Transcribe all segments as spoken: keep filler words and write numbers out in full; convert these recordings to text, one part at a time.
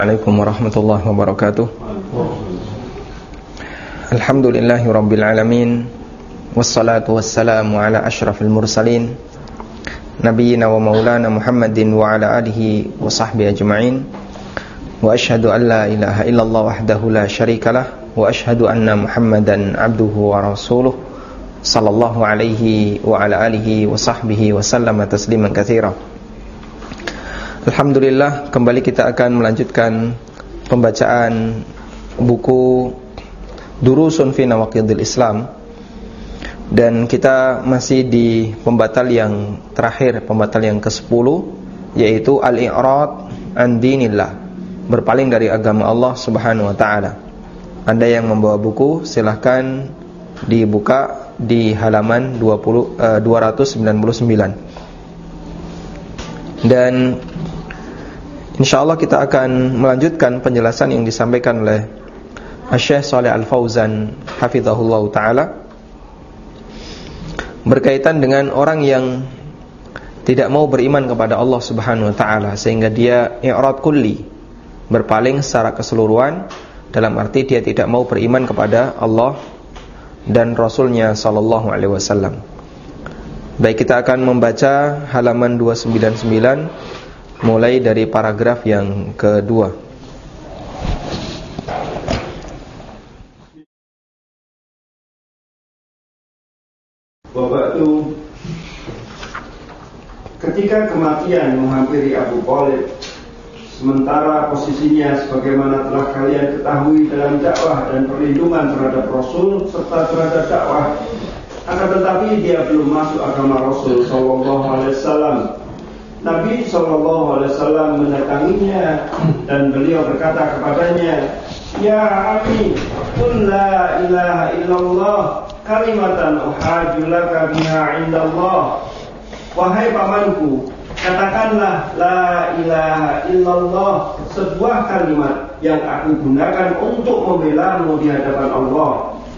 Assalamualaikum warahmatullahi wabarakatuh. Alhamdulillahi rabbil alamin. Wassalatu wassalamu ala ashrafil mursalin Nabiyyina wa maulana Muhammadin wa ala alihi wa sahbihi ajma'in. Wa ashhadu an la ilaha illallah wahdahu la syarikalah. Wa ashhadu anna Muhammadan abduhu wa rasuluh sallallahu alaihi wa ala alihi wa sahbihi wa sallama tasliman katsira. Alhamdulillah, kembali kita akan melanjutkan pembacaan buku Durusun fi Nawaqidil Islam. Dan kita masih di pembatal yang terakhir, pembatal yang kesepuluh, yaitu Al-I'rad an dinillah, berpaling dari agama Allah subhanahu wa ta'ala. Anda yang membawa buku, silahkan dibuka di halaman dua ratus sembilan puluh sembilan. Dan insyaallah kita akan melanjutkan penjelasan yang disampaikan oleh Syekh Shalih Al-Fauzan hafizahullah ta'ala berkaitan dengan orang yang tidak mau beriman kepada Allah subhanahu wa ta'ala, sehingga dia i'rad kulli, berpaling secara keseluruhan, dalam arti dia tidak mau beriman kepada Allah dan Rasulnya sallallahu alaihi wasallam. Baik, kita akan membaca halaman dua ratus sembilan puluh sembilan mulai dari paragraf yang kedua. Wabatu, ketika kematian menghampiri Abu Thalib, sementara posisinya sebagaimana telah kalian ketahui dalam dakwah dan perlindungan terhadap Rasul serta terhadap dakwah, akan tetapi dia belum masuk agama Rasul sallallahu alaihi wasallam. Nabi sallallahu alaihi wasallam mendatanginya dan beliau berkata kepadanya, "Ya Abi, qul la ilaha illallah kalimatan uhajju laka biha indallah." Wahai pamanku, katakanlah la ilaha illallah, sebuah kalimat yang aku gunakan untuk membela-Mu di hadapan Allah.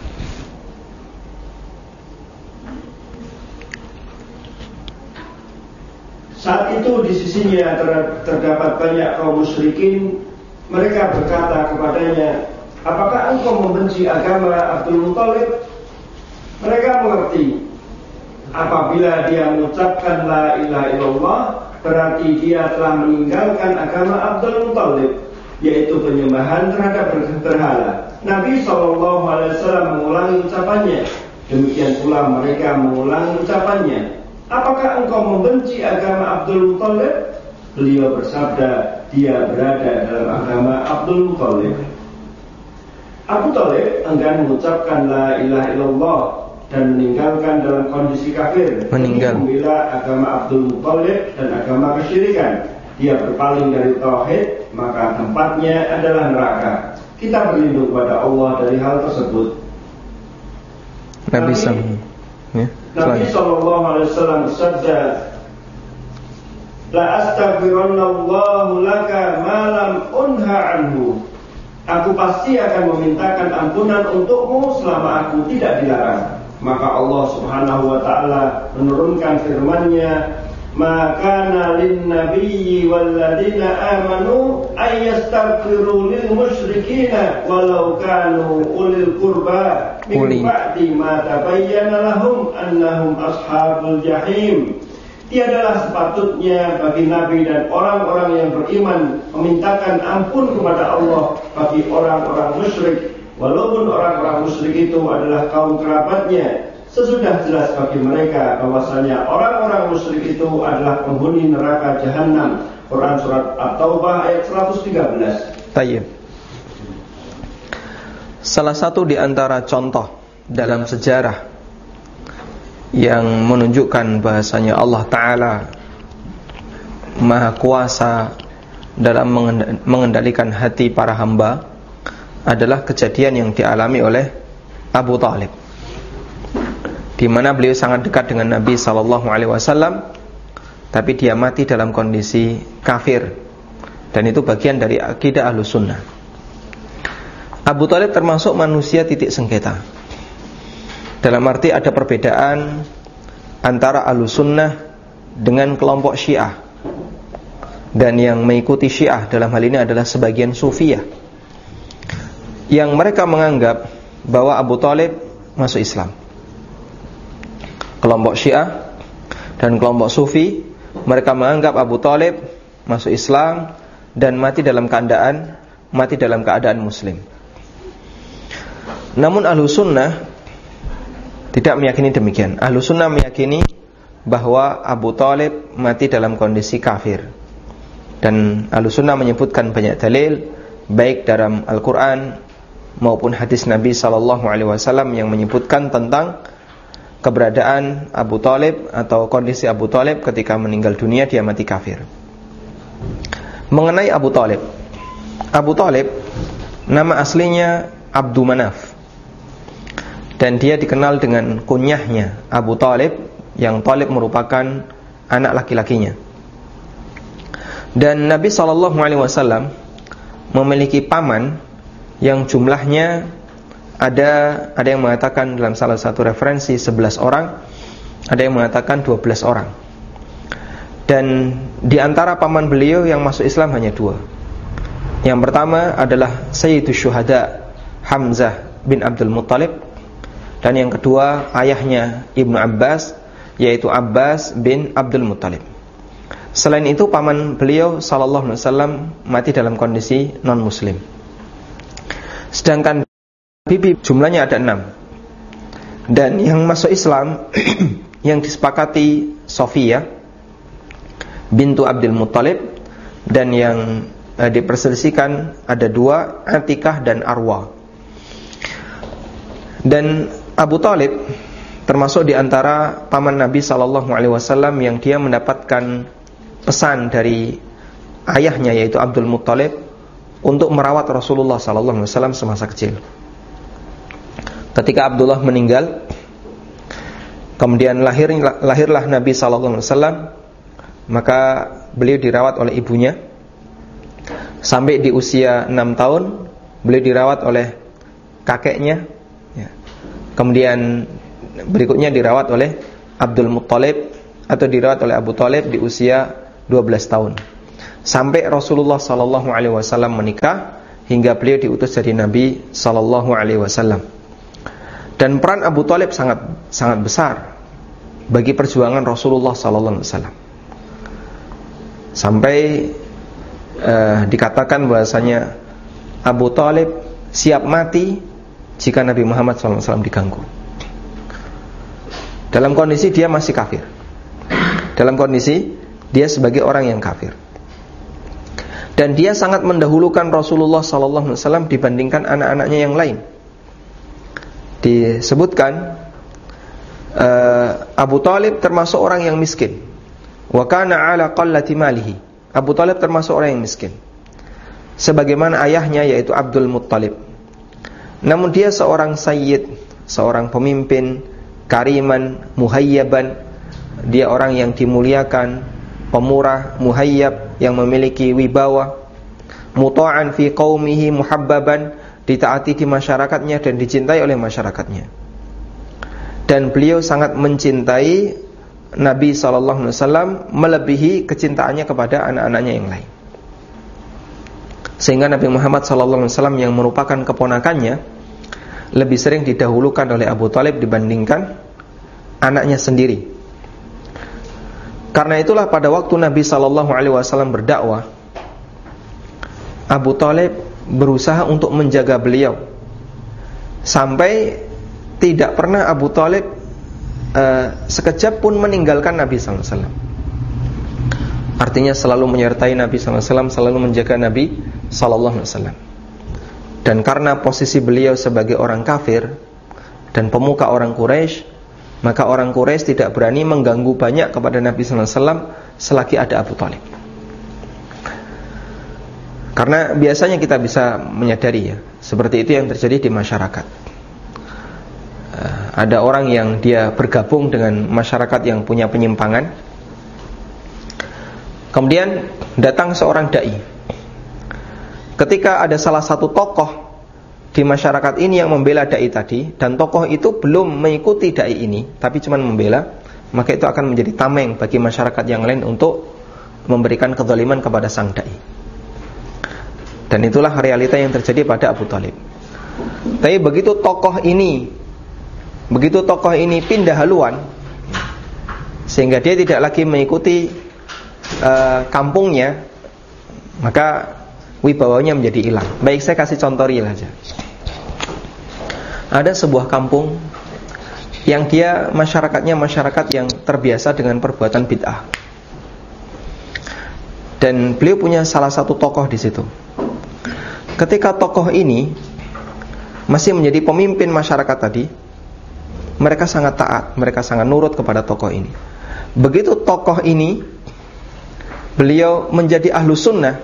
Saat itu di sisinya terdapat banyak kaum musyrikin. Mereka berkata kepadanya, "Apakah engkau membenci agama Abdul Muthalib?" Mereka mengerti, apabila dia mengucapkan la ilaha illallah, berarti dia telah meninggalkan agama Abdul Muthalib, yaitu penyembahan terhadap berhala. Nabi shallallahu alaihi wasallam mengulangi ucapannya. Demikian pula mereka mengulangi ucapannya, "Apakah engkau membenci agama Abdul Muthalib?" Beliau bersabda, dia berada dalam agama Abdul Muthalib. Abu Thalib enggan mengucapkan la ilaha illallah dan meninggalkan dalam kondisi kafir, meninggal membela agama Abdul Muthalib dan agama kesyirikan. Dia berpaling dari tauhid, maka tempatnya adalah neraka. Kita berlindung kepada Allah dari hal tersebut. Nabi Nabi, ya, Nabi sallallahu alaihi wasallam bersabda, "La astaghfirullahu laka ma lam unha anhu." Aku pasti akan memintakan ampunan untukmu selama aku tidak dilarang. Maka Allah subhanahu wa ta'ala menurunkan firman-Nya, "Ma kana lin nabiyyi wal ladina amanu ay yastaghfiru lil musyrikina walau kanu ulil qurba min ba'di ma tabayyana lahum annahum ashabul jahim." Tiadalah sepatutnya bagi Nabi dan orang-orang yang beriman memintakan ampun kepada Allah bagi orang-orang musyrik, walaupun orang-orang musyrik itu adalah kaum kerabatnya. Sesudah jelas bagi mereka bahwasanya orang-orang musyrik itu adalah penghuni neraka jahanam. Quran surat At-Taubah ayat seratus tiga belas. Tayyib. Salah satu di antara contoh dalam sejarah yang menunjukkan bahasanya Allah Ta'ala Maha Kuasa dalam mengendalikan hati para hamba adalah kejadian yang dialami oleh Abu Thalib, di mana beliau sangat dekat dengan Nabi sallallahu alaihi wasallam, tapi dia mati dalam kondisi kafir, dan itu bagian dari akidah Ahlus Sunnah. Abu Thalib termasuk manusia titik sengketa, dalam arti ada perbedaan antara Ahlus Sunnah dengan kelompok Syiah. dan yang mengikuti Syiah dalam hal ini adalah sebagian Sufiyah, yang mereka menganggap bahwa Abu Thalib masuk Islam. Kelompok Syiah dan kelompok Sufi, mereka menganggap Abu Thalib masuk Islam dan mati dalam keadaan mati dalam keadaan Muslim. Namun Ahlus Sunnah tidak meyakini demikian. Ahlus Sunnah meyakini bahwa Abu Thalib mati dalam kondisi kafir. Dan Ahlus Sunnah menyebutkan banyak dalil, baik dalam Al-Quran maupun hadis Nabi sallallahu alaihi wasallam yang menyebutkan tentang keberadaan Abu Thalib atau kondisi Abu Thalib ketika meninggal dunia dia mati kafir. Mengenai Abu Thalib, Abu Thalib nama aslinya Abdu Manaf, dan dia dikenal dengan kunyahnya Abu Thalib, yang Thalib merupakan anak laki-lakinya. Dan Nabi sallallahu alaihi wasallam memiliki paman yang jumlahnya ada ada yang mengatakan dalam salah satu referensi sebelas orang, ada yang mengatakan dua belas orang. Dan di antara paman beliau yang masuk Islam hanya dua. Yang pertama adalah Sayyidus Syuhada Hamzah bin Abdul Muttalib, dan yang kedua ayahnya Ibnu Abbas, yaitu Abbas bin Abdul Muttalib. Selain itu paman beliau sallallahu alaihi wasallam mati dalam kondisi non muslim. Sedangkan bibi jumlahnya ada enam. Dan yang masuk Islam yang disepakati Sofia bintu Abdul Muttalib, dan yang eh, diperselisihkan ada dua, Atikah dan Arwa. Dan Abu Thalib termasuk di antara paman Nabi sallallahu alaihi wasallam yang dia mendapatkan pesan dari ayahnya yaitu Abdul Muttalib untuk merawat Rasulullah sallallahu alaihi wasallam semasa kecil. Ketika Abdullah meninggal, kemudian lahir, lahirlah Nabi sallallahu alaihi wasallam, maka beliau dirawat oleh ibunya sampai di usia enam tahun. Beliau dirawat oleh kakeknya, ya. Kemudian berikutnya dirawat oleh Abdul Muttalib atau dirawat oleh Abu Thalib di usia dua belas tahun, sampai Rasulullah sallallahu alaihi wasallam menikah hingga beliau diutus jadi Nabi sallallahu alaihi wasallam. Dan peran Abu Thalib sangat sangat besar bagi perjuangan Rasulullah sallallahu alaihi wasallam. Sampai uh, dikatakan bahwasanya Abu Thalib siap mati jika Nabi Muhammad sallallahu alaihi wasallam diganggu. Dalam kondisi dia masih kafir. Dalam kondisi dia sebagai orang yang kafir. Dan dia sangat mendahulukan Rasulullah sallallahu alaihi wasallam dibandingkan anak-anaknya yang lain. Disebutkan uh, Abu Thalib termasuk orang yang miskin. Wa kana ala qallati malihi. Abu Thalib termasuk orang yang miskin, sebagaimana ayahnya yaitu Abdul Muttalib. Namun dia seorang sayyid, seorang pemimpin, kariman, muhayyaban. Dia orang yang dimuliakan, pemurah, muhayyab, yang memiliki wibawa, muta'an fi qaumihi muhabbaban, ditaati di masyarakatnya dan dicintai oleh masyarakatnya. Dan beliau sangat mencintai Nabi sallallahu alaihi wasallam melebihi kecintaannya kepada anak-anaknya yang lain. Sehingga Nabi Muhammad sallallahu alaihi wasallam yang merupakan keponakannya lebih sering didahulukan oleh Abu Thalib dibandingkan anaknya sendiri. Karena itulah pada waktu Nabi sallallahu alaihi wasallam berdakwah, Abu Thalib berusaha untuk menjaga beliau, sampai tidak pernah Abu Thalib Uh, sekejap pun meninggalkan Nabi sallallahu alaihi wasallam. Artinya selalu menyertai Nabi sallallahu alaihi wasallam, selalu menjaga Nabi sallallahu alaihi wasallam. Dan karena posisi beliau sebagai orang kafir dan pemuka orang Quraisy, maka orang Quraisy tidak berani mengganggu banyak kepada Nabi sallallahu alaihi wasallam selagi ada Abu Thalib. Karena biasanya kita bisa menyadari ya, seperti itu yang terjadi di masyarakat. Ada orang yang dia bergabung dengan masyarakat yang punya penyimpangan. Kemudian datang seorang dai. Ketika ada salah satu tokoh di masyarakat ini yang membela dai tadi, dan tokoh itu belum mengikuti dai ini, tapi cuma membela, maka itu akan menjadi tameng bagi masyarakat yang lain untuk memberikan kezaliman kepada sang dai. Dan itulah realita yang terjadi pada Abu Thalib. Tapi begitu tokoh ini begitu tokoh ini pindah haluan, sehingga dia tidak lagi mengikuti uh, kampungnya, maka wibawanya menjadi hilang. Baik, saya kasih contoh real aja. Ada sebuah kampung yang dia masyarakatnya masyarakat yang terbiasa dengan perbuatan bid'ah. Dan beliau punya salah satu tokoh di situ. Ketika tokoh ini masih menjadi pemimpin masyarakat tadi, mereka sangat taat, mereka sangat nurut kepada tokoh ini. Begitu tokoh ini beliau menjadi ahlu sunnah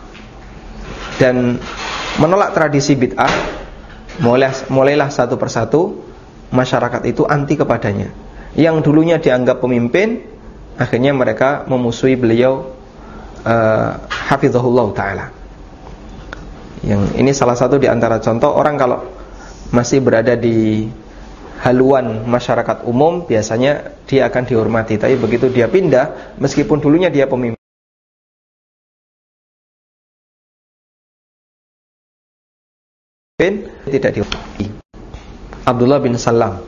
dan menolak tradisi bid'ah, mulailah satu persatu masyarakat itu anti kepadanya. Yang dulunya dianggap pemimpin, akhirnya mereka memusuhi beliau, uh, hafizahullah ta'ala. Yang ini salah satu di antara contoh orang kalau masih berada di haluan masyarakat umum, biasanya dia akan dihormati. Tapi begitu dia pindah, meskipun dulunya dia pemimpin, tidak dihormati. Abdullah bin Salam.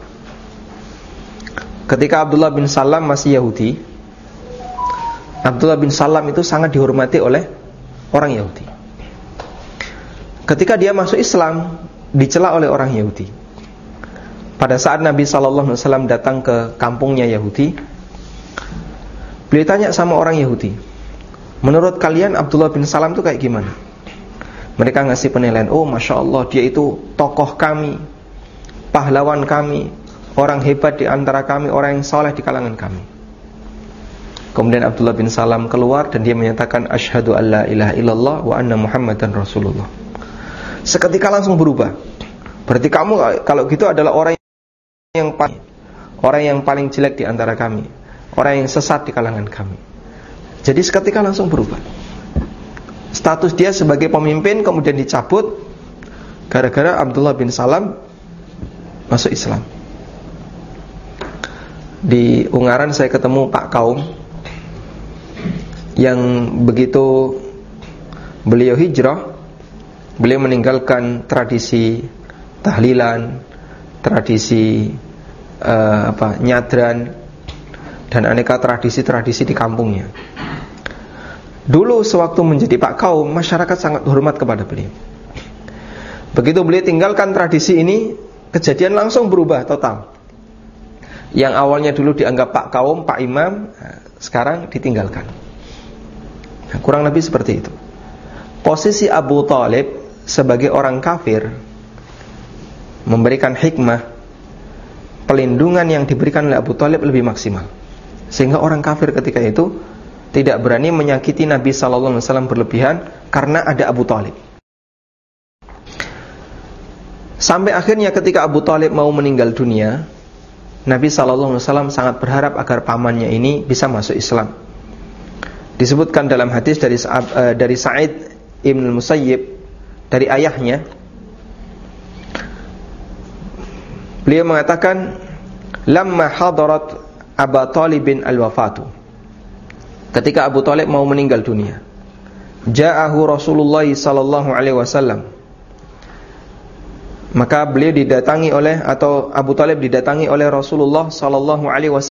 Ketika Abdullah bin Salam masih Yahudi, Abdullah bin Salam itu sangat dihormati oleh orang Yahudi. Ketika dia masuk Islam, dicela oleh orang Yahudi. Pada saat Nabi shallallahu alaihi wasallam datang ke kampungnya Yahudi, beliau tanya sama orang Yahudi, menurut kalian Abdullah bin Salam itu kayak gimana? Mereka ngasih penilaian, oh masya Allah, dia itu tokoh kami, pahlawan kami, orang hebat di antara kami, orang yang saleh di kalangan kami. Kemudian Abdullah bin Salam keluar dan dia menyatakan asyhadu alla ilaha illallah wa anna muhammadan rasulullah. Seketika langsung berubah. Berarti kamu kalau gitu adalah orang yang paling, orang yang paling jelek di antara kami, orang yang sesat di kalangan kami. Jadi seketika langsung berubah. Status dia sebagai pemimpin kemudian dicabut gara-gara Abdullah bin Salam masuk Islam. Di Ungaran saya ketemu Pak Kaum yang begitu beliau hijrah, beliau meninggalkan tradisi tahlilan, tradisi uh, apa nyadran dan aneka tradisi-tradisi di kampungnya. Dulu sewaktu menjadi Pak Kaum, masyarakat sangat hormat kepada beliau. Begitu beliau tinggalkan tradisi ini, kejadian langsung berubah total. Yang awalnya dulu dianggap Pak Kaum, Pak Imam, sekarang ditinggalkan. Nah, kurang lebih seperti itu. Posisi Abu Thalib sebagai orang kafir memberikan hikmah, pelindungan yang diberikan oleh Abu Thalib lebih maksimal, sehingga orang kafir ketika itu tidak berani menyakiti Nabi sallallahu alaihi wasallam berlebihan karena ada Abu Thalib. Sampai akhirnya ketika Abu Thalib mau meninggal dunia, Nabi sallallahu alaihi wasallam sangat berharap agar pamannya ini bisa masuk Islam. Disebutkan dalam hadis dari uh, dari Sa'id Ibn Musayyib dari ayahnya, beliau mengatakan, "Lamma hadarat Abu Thalibin al-wafatu." Ketika Abu Thalib mau meninggal dunia, ja'ahu Rasulullah sallallahu alaihi wasallam. Maka beliau didatangi oleh atau Abu Thalib didatangi oleh Rasulullah sallallahu alaihi wasallam